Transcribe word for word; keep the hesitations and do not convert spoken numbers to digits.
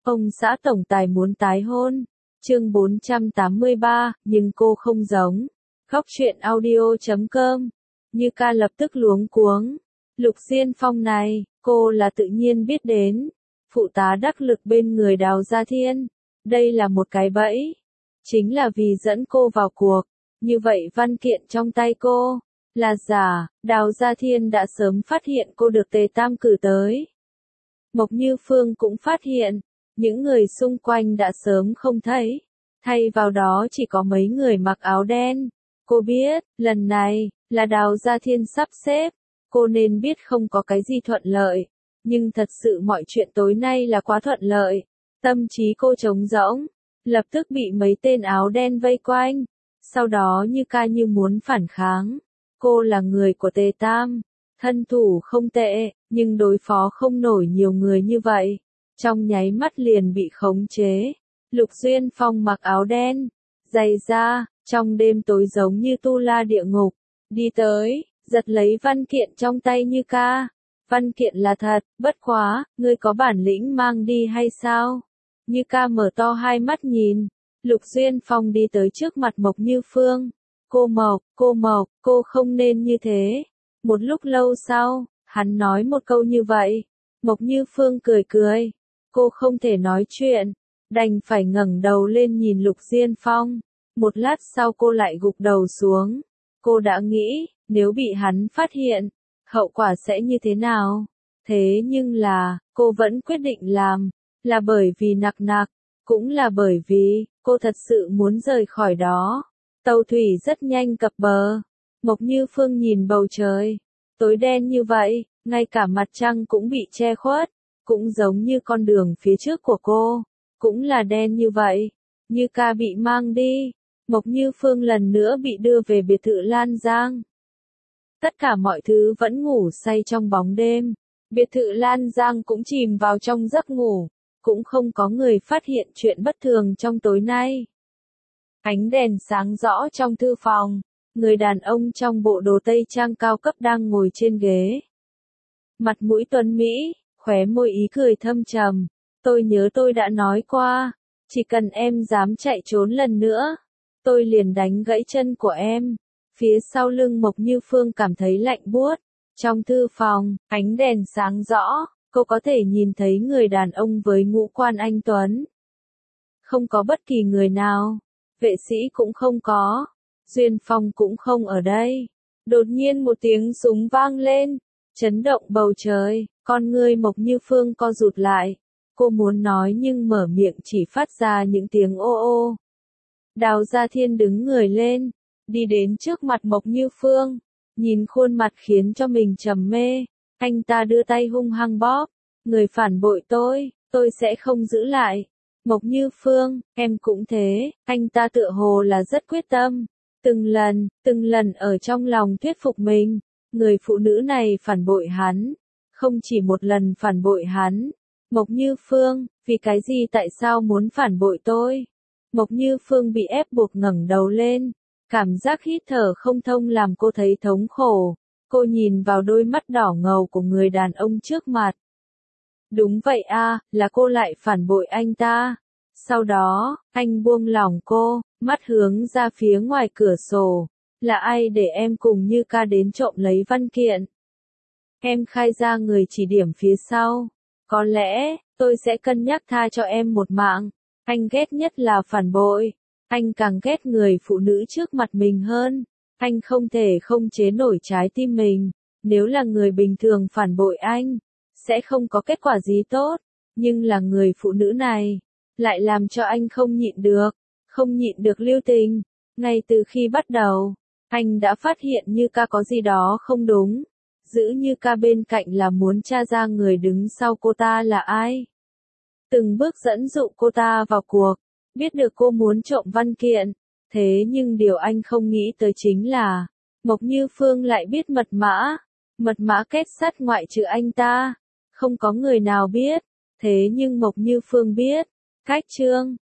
Ông xã tổng tài muốn tái hôn. Chương bốn trăm tám mươi ba, nhưng cô không giống. Góc truyện audio chấm com. Như ca lập tức luống cuống. Lục Diên Phong này, cô là tự nhiên biết đến. Phụ tá đắc lực bên người Đào Gia Thiên. Đây là một cái bẫy. Chính là vì dẫn cô vào cuộc. Như vậy văn kiện trong tay cô là giả. Đào Gia Thiên đã sớm phát hiện cô được Tề Tam cử tới. Mộc Như Phương cũng phát hiện. Những người xung quanh đã sớm không thấy. Thay vào đó chỉ có mấy người mặc áo đen. Cô biết, lần này, là Đào Gia Thiên sắp xếp. Cô nên biết không có cái gì thuận lợi. Nhưng thật sự mọi chuyện tối nay là quá thuận lợi. Tâm trí cô trống rỗng. Lập tức bị mấy tên áo đen vây quanh. Sau đó như ca như muốn phản kháng. Cô là người của Tề Tam. Thân thủ không tệ, nhưng đối phó không nổi nhiều người như vậy. Trong nháy mắt liền bị khống chế. Lục Duyên Phong mặc áo đen, giày da, trong đêm tối giống như tu la địa ngục. Đi tới, giật lấy văn kiện trong tay Như ca. Văn kiện là thật, bất quá, ngươi có bản lĩnh mang đi hay sao? Như ca mở to hai mắt nhìn. Lục Duyên Phong đi tới trước mặt Mộc Như Phương. Cô Mộc, cô Mộc, cô không nên như thế. Một lúc lâu sau, hắn nói một câu như vậy. Mộc Như Phương cười cười. Cô không thể nói chuyện, đành phải ngẩng đầu lên nhìn Lục Diên Phong. Một lát sau cô lại gục đầu xuống. Cô đã nghĩ, nếu bị hắn phát hiện, hậu quả sẽ như thế nào? Thế nhưng là, cô vẫn quyết định làm, là bởi vì nặc nặc, cũng là bởi vì, cô thật sự muốn rời khỏi đó. Tàu thủy rất nhanh cập bờ. Mộc Như Phương nhìn bầu trời, tối đen như vậy, ngay cả mặt trăng cũng bị che khuất. Cũng giống như con đường phía trước của cô, cũng là đen như vậy. Như ca bị mang đi, Mộc Như Phương lần nữa bị đưa về biệt thự Lan Giang. Tất cả mọi thứ vẫn ngủ say trong bóng đêm. Biệt thự Lan Giang cũng chìm vào trong giấc ngủ, cũng không có người phát hiện chuyện bất thường trong tối nay. Ánh đèn sáng rõ trong thư phòng, người đàn ông trong bộ đồ tây trang cao cấp đang ngồi trên ghế. Mặt mũi tuấn mỹ, khóe môi ý cười thâm trầm. Tôi nhớ tôi đã nói qua, chỉ cần em dám chạy trốn lần nữa, tôi liền đánh gãy chân của em. Phía sau lưng Mộc Như Phương cảm thấy lạnh buốt. Trong thư phòng, ánh đèn sáng rõ, cô có thể nhìn thấy người đàn ông với ngũ quan anh tuấn. Không có bất kỳ người nào, vệ sĩ cũng không có, Duyên Phong cũng không ở đây. Đột nhiên một tiếng súng vang lên, chấn động bầu trời. Con ngươi Mộc Như Phương co rụt lại. Cô muốn nói nhưng mở miệng chỉ phát ra những tiếng ô ô. Đào Gia Thiên đứng người lên, đi đến trước mặt Mộc Như Phương, nhìn khuôn mặt khiến cho mình trầm mê. Anh ta đưa tay hung hăng bóp. Người phản bội tôi, tôi sẽ không giữ lại. Mộc Như Phương, em cũng thế. Anh ta tựa hồ là rất quyết tâm. Từng lần, từng lần ở trong lòng thuyết phục mình. Người phụ nữ này phản bội hắn. Không chỉ một lần phản bội hắn. Mộc Như Phương, vì cái gì tại sao muốn phản bội tôi? Mộc Như Phương bị ép buộc ngẩng đầu lên. Cảm giác hít thở không thông làm cô thấy thống khổ. Cô nhìn vào đôi mắt đỏ ngầu của người đàn ông trước mặt. Đúng vậy a, là cô lại phản bội anh ta. Sau đó, anh buông lỏng cô, mắt hướng ra phía ngoài cửa sổ. Là ai để em cùng Như ca đến trộm lấy văn kiện? Em khai ra người chỉ điểm phía sau. Có lẽ, tôi sẽ cân nhắc tha cho em một mạng. Anh ghét nhất là phản bội. Anh càng ghét người phụ nữ trước mặt mình hơn. Anh không thể không chế nổi trái tim mình. Nếu là người bình thường phản bội anh, sẽ không có kết quả gì tốt. Nhưng là người phụ nữ này, lại làm cho anh không nhịn được. Không nhịn được lưu tình. Ngay từ khi bắt đầu, anh đã phát hiện Như ca có gì đó không đúng. Giữ Như ca bên cạnh là muốn tra ra người đứng sau cô ta là ai. Từng bước dẫn dụ cô ta vào cuộc. Biết được cô muốn trộm văn kiện. Thế nhưng điều anh không nghĩ tới chính là, Mộc Như Phương lại biết mật mã. Mật mã kết sắt ngoại trừ anh ta. Không có người nào biết. Thế nhưng Mộc Như Phương biết. Cách chương